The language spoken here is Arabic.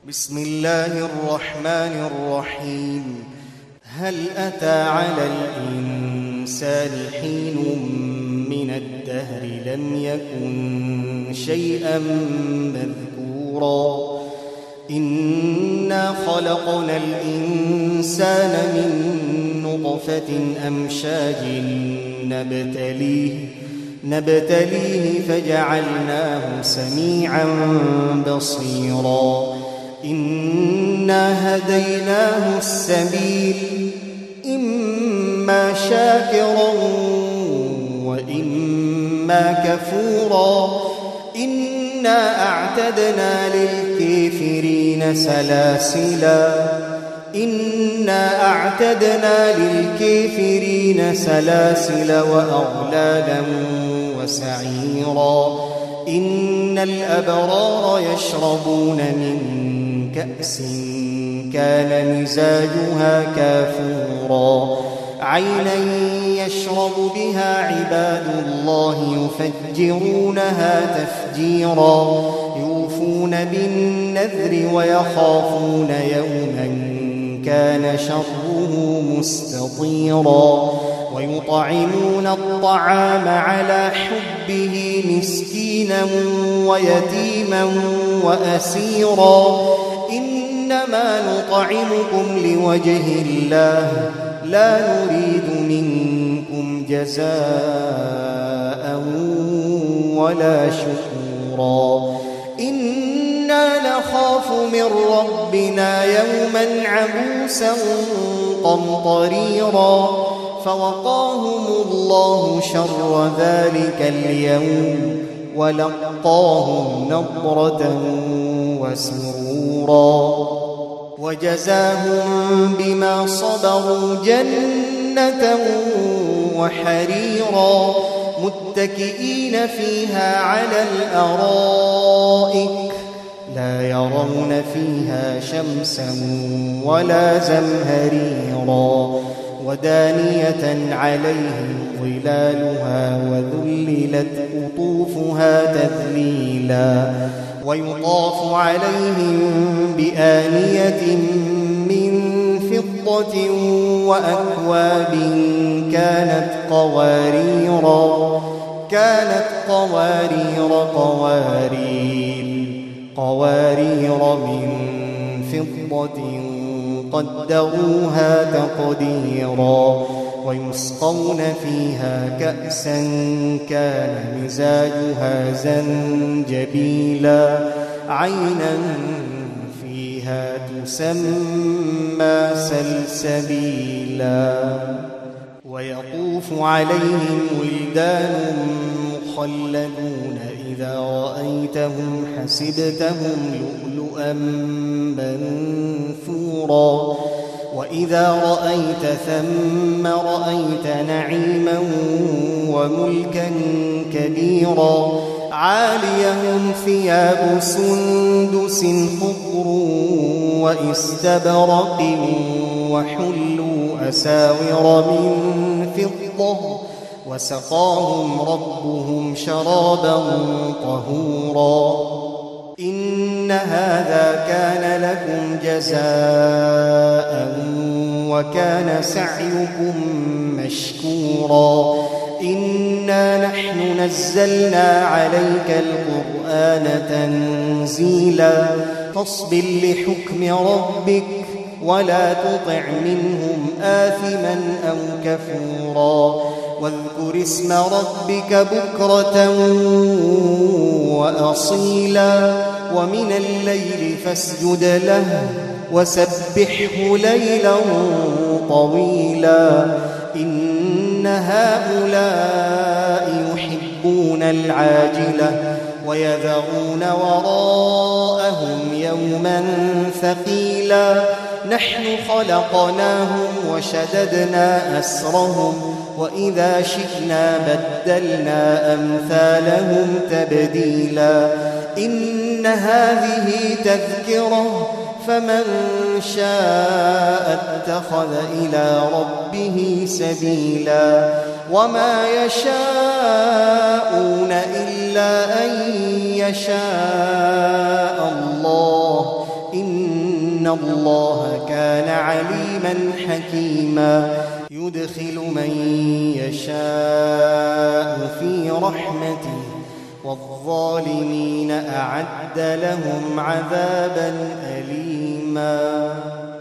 بسم الله الرحمن الرحيم. هل أتى على الإنسان حين من الدهر لم يكن شيئا مذكورا إنا خلقنا الإنسان من نطفة أمشاج نبتليه فجعلناه سميعا بصيرا إنا هديناه السبيل إما شاكرا وإما كفورا إنا أعتدنا للكافرين سلاسل وأغلالا وسعيرا إن الأبرار يشربون من كأس كان مزاجها كافورا عينا يشرب بها عباد الله يفجرونها تفجيرا يوفون بالنذر ويخافون يوما كان شره مستطيرا ويطعمون الطعام على حبه مسكينا ويتيما وأسيرا إنما نطعمكم لوجه الله لا نريد منكم جزاء ولا شكورا إنا نخاف من ربنا يوما عبوسا قمطريرا فوقاهم الله شر ذلك اليوم ولقاهم نضرة وسرورا وجزاهم بما صبروا جنة وحريرا متكئين فيها على الأرائك لا يرون فيها شمسا ولا زمهريرا ودانية عليهم ظلالها وذللت قطوفها تذليلا ويطاف عليهم بآنية من فضة وأكواب كانت قوارير من فضة قدروها تقديرا ويسقون فيها كأسا كان مزاجها زنجبيلا عينا فيها تسمى سلسبيلا ويطوف عليهم ولدان مخلدون إذا رأيتهم حسبتهم لؤلؤا منثورا وإذا رأيت ثم رأيت نعيما وملكا كبيرا عاليهم ثياب سندس خضر واستبرق وحلوا أساور من فضة وسقاهم ربهم شرابا طهورا إن هذا كان لكم جزاء وكان سعيكم مشكورا إنا نحن نزلنا عليك القرآن تنزيلا فاصبر لحكم ربك ولا تطع منهم آثما أو كفورا واذكر اسم ربك بكرة وأصيلا ومن الليل فاسجد له وسبحه ليلا طويلا إن هؤلاء يحبون العاجلة ويذرون وراءهم يوما ثقيلا نحن خلقناهم وشددنا أسرهم وإذا شئنا بدلنا أمثالهم تبديلا إن هذه تذكرة فمن شاء اتخذ إلى ربه سبيلا وما يشاءون إلا أن يشاء الله إن الله كان عليما حكيما يدخل من يشاء في رحمته والظالمين أعد لهم عذابا أليما.